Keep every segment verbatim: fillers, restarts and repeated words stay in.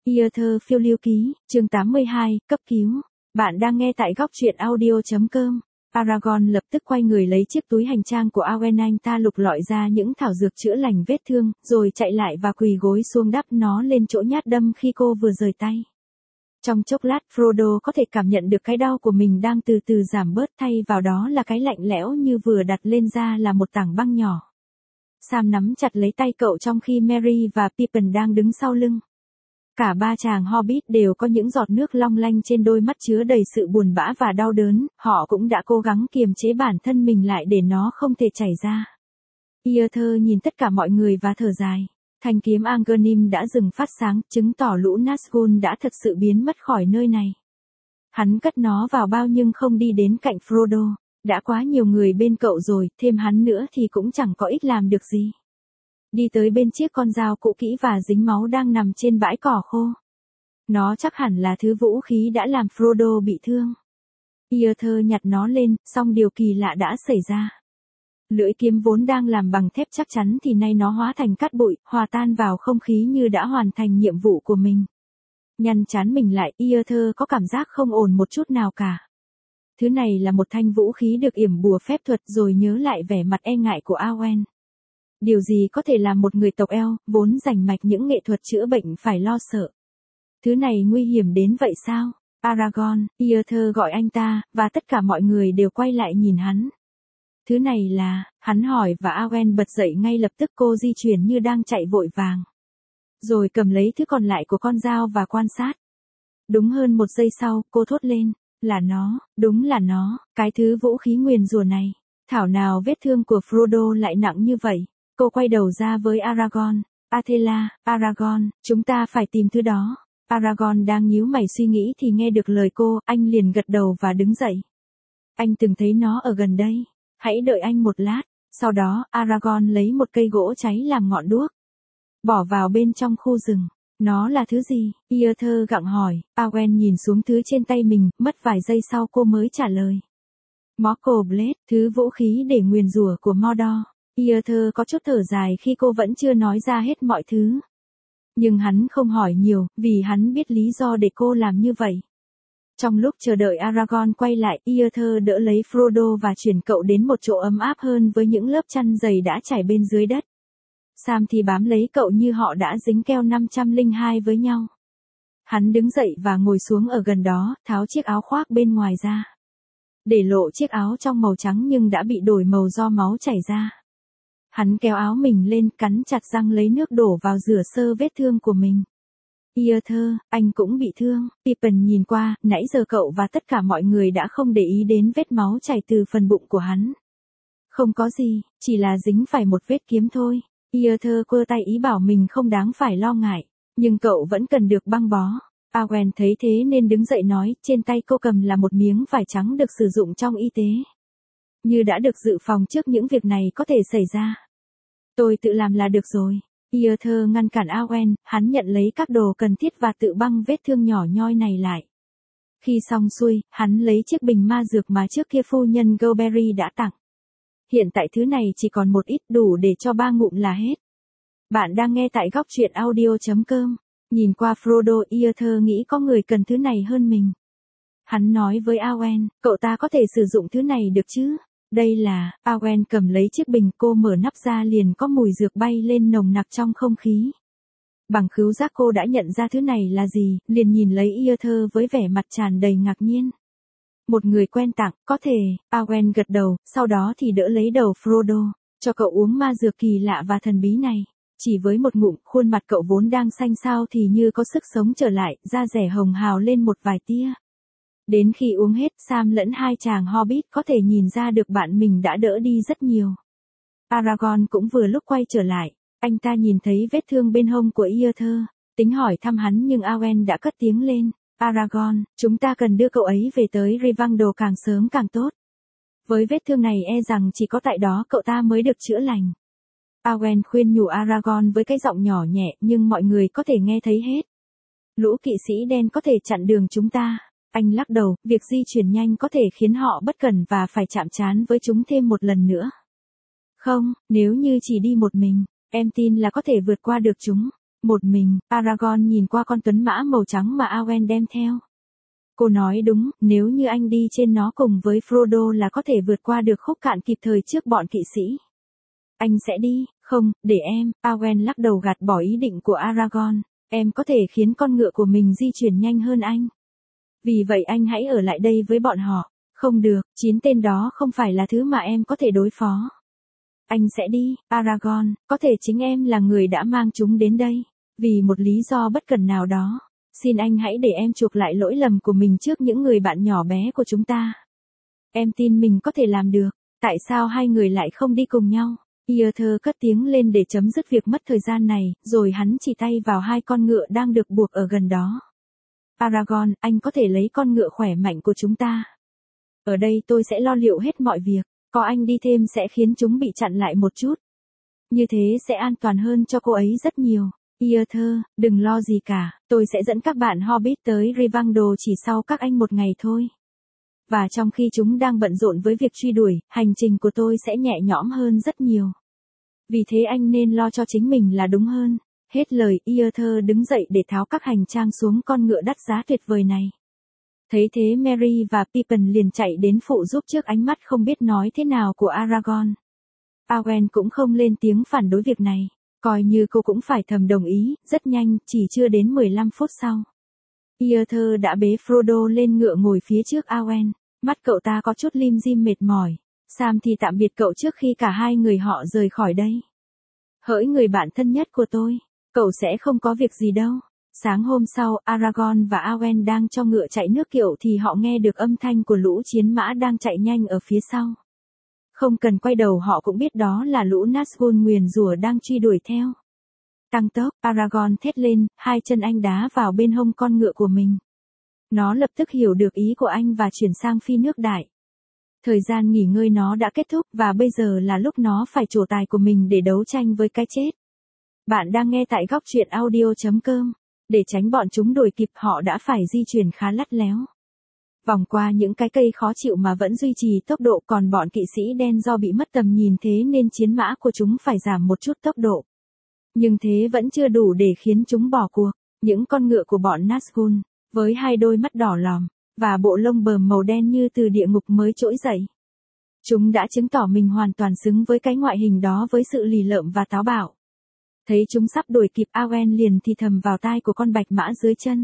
Yêu thơ phiêu lưu ký, chương tám mươi hai, cấp cứu. Bạn đang nghe tại góc truyện audio.com. Aragorn lập tức quay người lấy chiếc túi hành trang của Arwen, anh ta lục lọi ra những thảo dược chữa lành vết thương, rồi chạy lại và quỳ gối xuống đắp nó lên chỗ nhát đâm khi cô vừa rời tay. Trong chốc lát Frodo có thể cảm nhận được cái đau của mình đang từ từ giảm bớt, thay vào đó là cái lạnh lẽo như vừa đặt lên da là một tảng băng nhỏ. Sam nắm chặt lấy tay cậu trong khi Merry và Pippin đang đứng sau lưng. Cả ba chàng Hobbit đều có những giọt nước long lanh trên đôi mắt chứa đầy sự buồn bã và đau đớn, họ cũng đã cố gắng kiềm chế bản thân mình lại để nó không thể chảy ra. Iarthur nhìn tất cả mọi người và thở dài. Thanh kiếm Angernim đã dừng phát sáng, chứng tỏ lũ Nazgûl đã thật sự biến mất khỏi nơi này. Hắn cất nó vào bao nhưng không đi đến cạnh Frodo. Đã quá nhiều người bên cậu rồi, thêm hắn nữa thì cũng chẳng có ích làm được gì. Đi tới bên chiếc con dao cũ kỹ và dính máu đang nằm trên bãi cỏ khô. Nó chắc hẳn là thứ vũ khí đã làm Frodo bị thương. Iarthur nhặt nó lên, song điều kỳ lạ đã xảy ra. Lưỡi kiếm vốn đang làm bằng thép chắc chắn thì nay nó hóa thành cát bụi, hòa tan vào không khí như đã hoàn thành nhiệm vụ của mình. Nhăn trán mình lại, Iarthur có cảm giác không ổn một chút nào cả. Thứ này là một thanh vũ khí được yểm bùa phép thuật, rồi nhớ lại vẻ mặt e ngại của Arwen. Điều gì có thể làm một người tộc Elf, vốn rành mạch những nghệ thuật chữa bệnh phải lo sợ? Thứ này nguy hiểm đến vậy sao? Aragorn, Iarthur gọi anh ta, và tất cả mọi người đều quay lại nhìn hắn. Thứ này là, hắn hỏi và Arwen bật dậy ngay lập tức, cô di chuyển như đang chạy vội vàng. Rồi cầm lấy thứ còn lại của con dao và quan sát. Đúng hơn một giây sau, cô thốt lên, là nó, đúng là nó, cái thứ vũ khí nguyền rủa này. Thảo nào vết thương của Frodo lại nặng như vậy. Cô quay đầu ra với Aragorn. Athela, Aragorn, chúng ta phải tìm thứ đó. Aragorn đang nhíu mày suy nghĩ thì nghe được lời cô, anh liền gật đầu và đứng dậy. Anh từng thấy nó ở gần đây. Hãy đợi anh một lát. Sau đó, Aragorn lấy một cây gỗ cháy làm ngọn đuốc. Bỏ vào bên trong khu rừng. Nó là thứ gì? Iarthur gặng hỏi. Arwen nhìn xuống thứ trên tay mình, mất vài giây sau cô mới trả lời. Morkel Blade, thứ vũ khí để nguyền rủa của Mordor. Iarthur có chút thở dài khi cô vẫn chưa nói ra hết mọi thứ. Nhưng hắn không hỏi nhiều, vì hắn biết lý do để cô làm như vậy. Trong lúc chờ đợi Aragorn quay lại, Iarthur đỡ lấy Frodo và chuyển cậu đến một chỗ ấm áp hơn với những lớp chăn dày đã trải bên dưới đất. Sam thì bám lấy cậu như họ đã dính keo năm trăm lẻ hai với nhau. Hắn đứng dậy và ngồi xuống ở gần đó, tháo chiếc áo khoác bên ngoài ra. Để lộ chiếc áo trong màu trắng nhưng đã bị đổi màu do máu chảy ra. Hắn kéo áo mình lên, cắn chặt răng lấy nước đổ vào rửa sơ vết thương của mình. Iarthur, anh cũng bị thương. Pippin nhìn qua, nãy giờ cậu và tất cả mọi người đã không để ý đến vết máu chảy từ phần bụng của hắn. Không có gì, chỉ là dính phải một vết kiếm thôi. Iarthur quơ tay ý bảo mình không đáng phải lo ngại, nhưng cậu vẫn cần được băng bó. Arwen thấy thế nên đứng dậy nói, trên tay cô cầm là một miếng vải trắng được sử dụng trong y tế. Như đã được dự phòng trước những việc này có thể xảy ra. Tôi tự làm là được rồi. Iarthur ngăn cản Arwen, hắn nhận lấy các đồ cần thiết và tự băng vết thương nhỏ nhoi này lại. Khi xong xuôi, hắn lấy chiếc bình ma dược mà trước kia phu nhân Goldberry đã tặng. Hiện tại thứ này chỉ còn một ít, đủ để cho ba ngụm là hết. Bạn đang nghe tại góc truyện audio.com. Nhìn qua Frodo, Iarthur nghĩ có người cần thứ này hơn mình. Hắn nói với Arwen, cậu ta có thể sử dụng thứ này được chứ? Đây là, Arwen cầm lấy chiếc bình, cô mở nắp ra liền có mùi dược bay lên nồng nặc trong không khí. Bằng khứu giác cô đã nhận ra thứ này là gì, liền nhìn lấy Iarthur với vẻ mặt tràn đầy ngạc nhiên. Một người quen tặng, có thể, Arwen gật đầu, sau đó thì đỡ lấy đầu Frodo, cho cậu uống ma dược kỳ lạ và thần bí này. Chỉ với một ngụm, khuôn mặt cậu vốn đang xanh xao thì như có sức sống trở lại, da rẻ hồng hào lên một vài tia. Đến khi uống hết, Sam lẫn hai chàng Hobbit có thể nhìn ra được bạn mình đã đỡ đi rất nhiều. Aragorn cũng vừa lúc quay trở lại, anh ta nhìn thấy vết thương bên hông của Iarthur, tính hỏi thăm hắn nhưng Arwen đã cất tiếng lên. Aragorn, chúng ta cần đưa cậu ấy về tới Rivendell càng sớm càng tốt. Với vết thương này e rằng chỉ có tại đó cậu ta mới được chữa lành. Arwen khuyên nhủ Aragorn với cái giọng nhỏ nhẹ nhưng mọi người có thể nghe thấy hết. Lũ kỵ sĩ đen có thể chặn đường chúng ta. Anh lắc đầu, việc di chuyển nhanh có thể khiến họ bất cẩn và phải chạm trán với chúng thêm một lần nữa. Không, nếu như chỉ đi một mình, em tin là có thể vượt qua được chúng. Một mình, Aragorn nhìn qua con tuấn mã màu trắng mà Arwen đem theo. Cô nói đúng, nếu như anh đi trên nó cùng với Frodo là có thể vượt qua được khúc cạn kịp thời trước bọn kỵ sĩ. Anh sẽ đi, không, để em, Arwen lắc đầu gạt bỏ ý định của Aragorn, em có thể khiến con ngựa của mình di chuyển nhanh hơn anh. Vì vậy anh hãy ở lại đây với bọn họ. Không được, chín tên đó không phải là thứ mà em có thể đối phó. Anh sẽ đi, Aragorn, có thể chính em là người đã mang chúng đến đây. Vì một lý do bất cần nào đó. Xin anh hãy để em chuộc lại lỗi lầm của mình trước những người bạn nhỏ bé của chúng ta. Em tin mình có thể làm được. Tại sao hai người lại không đi cùng nhau? Iother cất tiếng lên để chấm dứt việc mất thời gian này, rồi hắn chỉ tay vào hai con ngựa đang được buộc ở gần đó. Aragorn, anh có thể lấy con ngựa khỏe mạnh của chúng ta. Ở đây tôi sẽ lo liệu hết mọi việc, có anh đi thêm sẽ khiến chúng bị chặn lại một chút. Như thế sẽ an toàn hơn cho cô ấy rất nhiều. Iother, đừng lo gì cả, tôi sẽ dẫn các bạn Hobbit tới Rivendell chỉ sau các anh một ngày thôi. Và trong khi chúng đang bận rộn với việc truy đuổi, hành trình của tôi sẽ nhẹ nhõm hơn rất nhiều. Vì thế anh nên lo cho chính mình là đúng hơn. Hết lời, Iother đứng dậy để tháo các hành trang xuống con ngựa đắt giá tuyệt vời này. Thấy thế Merry và Pippin liền chạy đến phụ giúp trước ánh mắt không biết nói thế nào của Aragorn. Arwen cũng không lên tiếng phản đối việc này, coi như cô cũng phải thầm đồng ý, rất nhanh, chỉ chưa đến mười lăm phút sau. Iother đã bế Frodo lên ngựa ngồi phía trước Arwen, mắt cậu ta có chút lim dim mệt mỏi. Sam thì tạm biệt cậu trước khi cả hai người họ rời khỏi đây. Hỡi người bạn thân nhất của tôi, cậu sẽ không có việc gì đâu. Sáng hôm sau, Aragorn và Arwen đang cho ngựa chạy nước kiệu thì họ nghe được âm thanh của lũ chiến mã đang chạy nhanh ở phía sau. Không cần quay đầu họ cũng biết đó là lũ Nazgûl nguyền rủa đang truy đuổi theo. Tăng tốc, Aragorn thét lên, hai chân anh đá vào bên hông con ngựa của mình. Nó lập tức hiểu được ý của anh và chuyển sang phi nước đại. Thời gian nghỉ ngơi nó đã kết thúc và bây giờ là lúc nó phải trổ tài của mình để đấu tranh với cái chết. Bạn đang nghe tại góc truyện audio chấm com. Để tránh bọn chúng đuổi kịp họ đã phải di chuyển khá lắt léo. Vòng qua những cái cây khó chịu mà vẫn duy trì tốc độ, còn bọn kỵ sĩ đen do bị mất tầm nhìn thế nên chiến mã của chúng phải giảm một chút tốc độ. Nhưng thế vẫn chưa đủ để khiến chúng bỏ cuộc. Những con ngựa của bọn Nazgûl, với hai đôi mắt đỏ lòm, và bộ lông bờm màu đen như từ địa ngục mới trỗi dậy. Chúng đã chứng tỏ mình hoàn toàn xứng với cái ngoại hình đó với sự lì lợm và táo bạo. Thấy chúng sắp đuổi kịp Arwen liền thì thầm vào tai của con bạch mã dưới chân.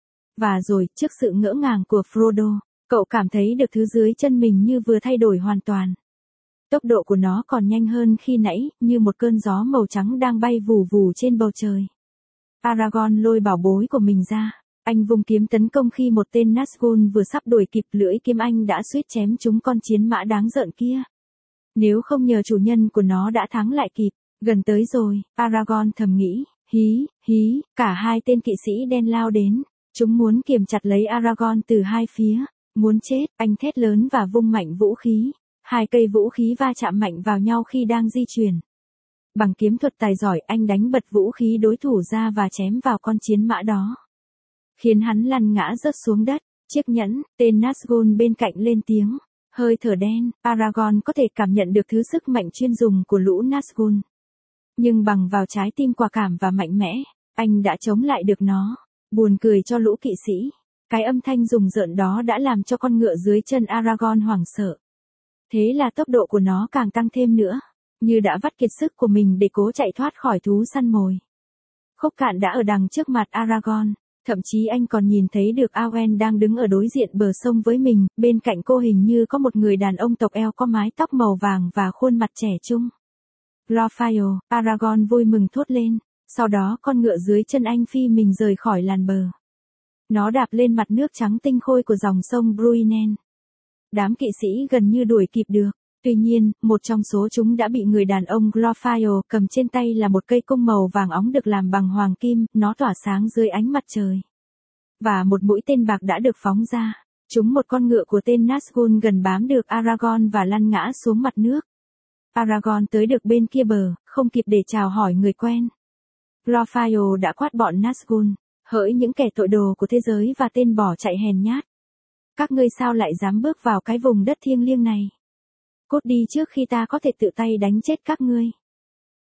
Và rồi, trước sự ngỡ ngàng của Frodo, cậu cảm thấy được thứ dưới chân mình như vừa thay đổi hoàn toàn. Tốc độ của nó còn nhanh hơn khi nãy, như một cơn gió màu trắng đang bay vù vù trên bầu trời. Aragorn lôi bảo bối của mình ra, anh vung kiếm tấn công khi một tên Nazgûl vừa sắp đuổi kịp, lưỡi kiếm anh đã suýt chém trúng con chiến mã đáng giận kia. Nếu không nhờ chủ nhân của nó đã thắng lại kịp. Gần tới rồi, Aragorn thầm nghĩ, hí, hí, cả hai tên kỵ sĩ đen lao đến. Chúng muốn kiềm chặt lấy Aragorn từ hai phía. Muốn chết, anh thét lớn và vung mạnh vũ khí. Hai cây vũ khí va chạm mạnh vào nhau khi đang di chuyển. Bằng kiếm thuật tài giỏi, anh đánh bật vũ khí đối thủ ra và chém vào con chiến mã đó. Khiến hắn lăn ngã rớt xuống đất. Chiếc nhẫn, tên Nazgûl bên cạnh lên tiếng. Hơi thở đen, Aragorn có thể cảm nhận được thứ sức mạnh chuyên dùng của lũ Nazgûl. Nhưng bằng vào trái tim quả cảm và mạnh mẽ, anh đã chống lại được nó. Buồn cười cho lũ kỵ sĩ. Cái âm thanh rùng rợn đó đã làm cho con ngựa dưới chân Aragorn hoảng sợ. Thế là tốc độ của nó càng tăng thêm nữa, như đã vắt kiệt sức của mình để cố chạy thoát khỏi thú săn mồi. Khúc cạn đã ở đằng trước mặt Aragorn, thậm chí anh còn nhìn thấy được Arwen đang đứng ở đối diện bờ sông với mình, bên cạnh cô hình như có một người đàn ông tộc eo có mái tóc màu vàng và khuôn mặt trẻ trung. Glorfindel, Aragorn vui mừng thốt lên, sau đó con ngựa dưới chân anh phi mình rời khỏi làn bờ. Nó đạp lên mặt nước trắng tinh khôi của dòng sông Bruinen. Đám kỵ sĩ gần như đuổi kịp được, tuy nhiên, một trong số chúng đã bị người đàn ông Glorfindel cầm trên tay là một cây cung màu vàng óng được làm bằng hoàng kim, nó tỏa sáng dưới ánh mặt trời. Và một mũi tên bạc đã được phóng ra, trúng một con ngựa của tên Nazgûl gần bám được Aragorn và lăn ngã xuống mặt nước. Aragorn tới được bên kia bờ, không kịp để chào hỏi người quen. Glorfindel đã quát bọn Nazgûl, hỡi những kẻ tội đồ của thế giới và tên bỏ chạy hèn nhát. Các ngươi sao lại dám bước vào cái vùng đất thiêng liêng này? Cút đi trước khi ta có thể tự tay đánh chết các ngươi.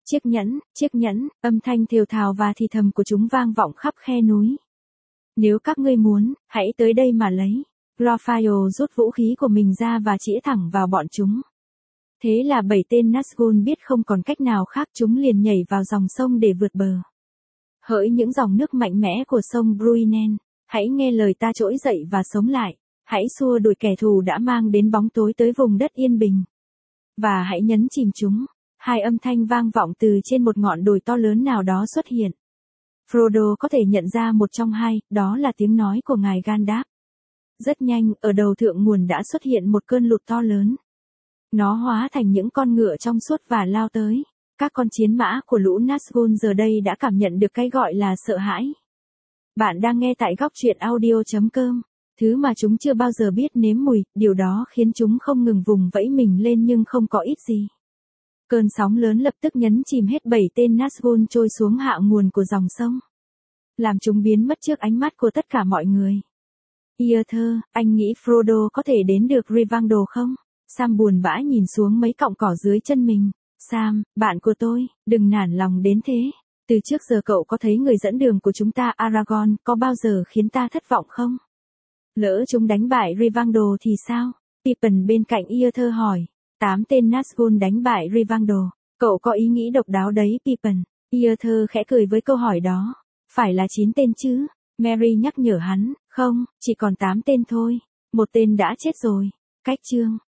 Chiếc nhẫn, chiếc nhẫn, âm thanh thều thào và thì thầm của chúng vang vọng khắp khe núi. Nếu các ngươi muốn, hãy tới đây mà lấy. Glorfio rút vũ khí của mình ra và chĩa thẳng vào bọn chúng. Thế là bảy tên Nazgûl biết không còn cách nào khác, chúng liền nhảy vào dòng sông để vượt bờ. Hỡi những dòng nước mạnh mẽ của sông Bruinen, hãy nghe lời ta trỗi dậy và sống lại. Hãy xua đuổi kẻ thù đã mang đến bóng tối tới vùng đất yên bình. Và hãy nhấn chìm chúng. Hai âm thanh vang vọng từ trên một ngọn đồi to lớn nào đó xuất hiện. Frodo có thể nhận ra một trong hai, đó là tiếng nói của ngài Gandalf. Rất nhanh, ở đầu thượng nguồn đã xuất hiện một cơn lụt to lớn. Nó hóa thành những con ngựa trong suốt và lao tới. Các con chiến mã của lũ Nazgûl giờ đây đã cảm nhận được cái gọi là sợ hãi. Bạn đang nghe tại góc truyện audio chấm com. Thứ mà chúng chưa bao giờ biết nếm mùi, điều đó khiến chúng không ngừng vùng vẫy mình lên nhưng không có ít gì. Cơn sóng lớn lập tức nhấn chìm hết bảy tên Nazgûl trôi xuống hạ nguồn của dòng sông. Làm chúng biến mất trước ánh mắt của tất cả mọi người. Iarthur, anh nghĩ Frodo có thể đến được Rivendell không? Sam buồn bã nhìn xuống mấy cọng cỏ dưới chân mình. Sam, bạn của tôi, đừng nản lòng đến thế. Từ trước giờ cậu có thấy người dẫn đường của chúng ta Aragorn có bao giờ khiến ta thất vọng không? Lỡ chúng đánh bại Rivendell thì sao? Pippin bên cạnh Iarthur hỏi. Tám tên Nazgûl đánh bại Rivendell. Cậu có ý nghĩ độc đáo đấy Pippin. Iarthur khẽ cười với câu hỏi đó. Phải là chín tên chứ? Merry nhắc nhở hắn. Không, chỉ còn tám tên thôi. Một tên đã chết rồi. Cách chương.